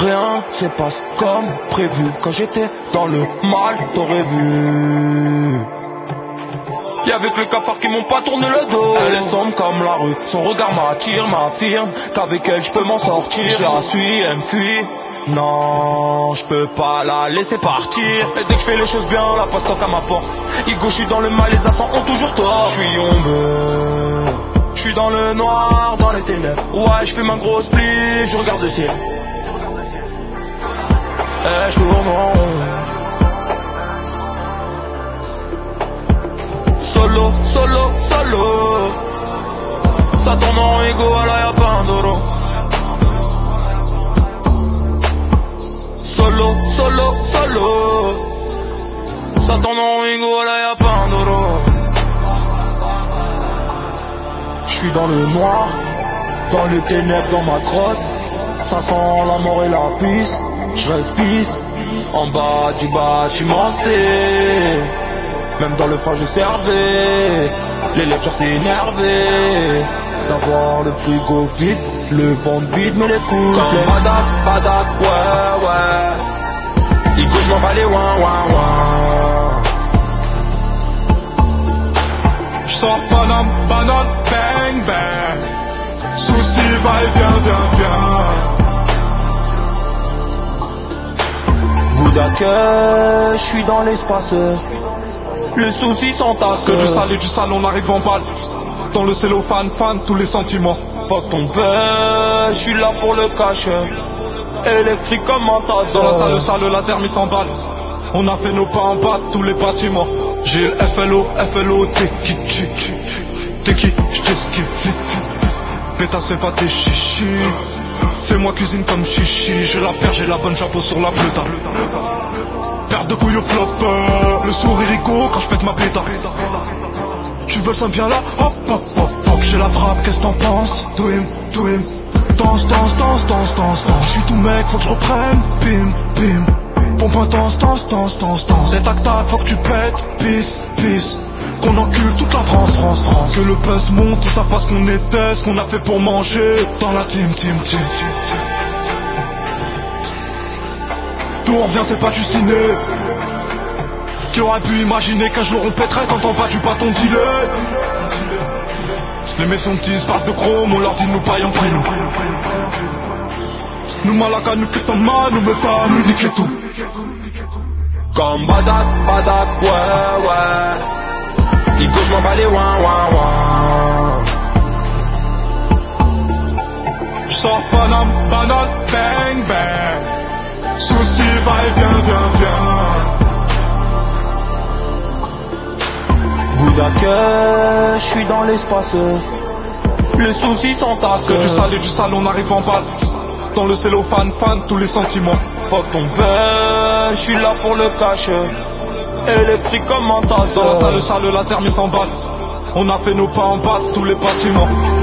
Rien se passe comme prévu. Quand j'étais dans le mal, t'aurais vu. Y'avait que les cafards qui m'ont pas tourné le dos. Elle est sombre comme la rue, son regard m'attire, m'affirme qu'avec elle je peux m'en sortir. Je la suis, elle me fuit. Non, je peux pas la laisser partir. Et dès que je fais les choses bien, la passe toque à ma porte. Igo, je suis dans le mal, les absents ont toujours tort. Je suis ombre, je suis dans le noir, dans les ténèbres. Ouais, je fume un gros split, je regarde le ciel. Et je tourne en rond. Solo, solo, solo. Ça tourne en ego, alors y'a pas un doro. Solo, solo, solo. Ça tourne en ego, alors y'a pas un doro. J'suis dans le noir, dans les ténèbres, dans ma grotte. Ça sent la mort et la pisse. J'reste pisse, en bas du bâtiment C. Même dans le froid je servais. Les lèvres genre c'est énervé d'avoir le frigo vide, le ventre vide mais les coups comme Badak, Badak, ouais, ouais. Igo j'm'en bats les ouin, ouin, ouin. J'sors Paname, banane, bang, bang. Souci va et vient, vient, vient. Bouddha, j'suis dans l'espace. Les soucis sont tassés. Que du sale et du sale, on arrive en balle. Dans le cellophane, fan, tous les sentiments. Fuck ton père, j'suis là pour le cash. Électrique comme un tasse. Dans la salle, sale, laser mis en balle. On a fait nos pas en bas, tous les bâtiments. J'ai le FLO, FLO, t'es qui, t'es qui, j't'esquive vite. Pétasse, fais pas tes chichis. Fais-moi cuisine comme chichi. J'ai la paire, j'ai la bonne chapeau sur la pleuta. Paire de couilles au flop, le sourire rico quand je pète ma péta. Tu veux ça me vient là, hop hop hop hop. J'ai la frappe, qu'est-ce que t'en penses? Do him, danse, danse, danse, danse, danse, danse. J'suis tout mec, faut que je reprenne, bim, bim. Pompe intense, danse, danse, danse, danse. C'est tac tac, faut que tu pètes, peace, peace. Qu'on encule toute la France, France, France. Que le buzz monte, ils savent pas ce qu'on était, ce qu'on a fait pour manger. Dans la team. D'où on revient, c'est pas du ciné. Qui aurait pu imaginer qu'un jour on pèterait quand on bat du bâton dealer. Les maisons disent parlent de chrome, on leur dit nous paillons prénom. Nous malaka, nous quittons mal, nous me pas, nous niquer tout. Comme Badak, Badak, ouais, ouais. Igo j'm'en bats les ouin, ouin, ouin. J'sors Paname, banane, bang, bang. Souci va et vient, vient, vient. Bouddha, j'suis dans l'espace. Les soucis sont tassés. Que du sale et du sale, on arrive en balle. Dans le cellophane, fan, tous les sentiments. Fuck ton père, j'suis là pour le cash. Électrique comme un tasse. Dans la salle, le laser mis en balle. On a fait nos pas en bas, tous les bâtiments.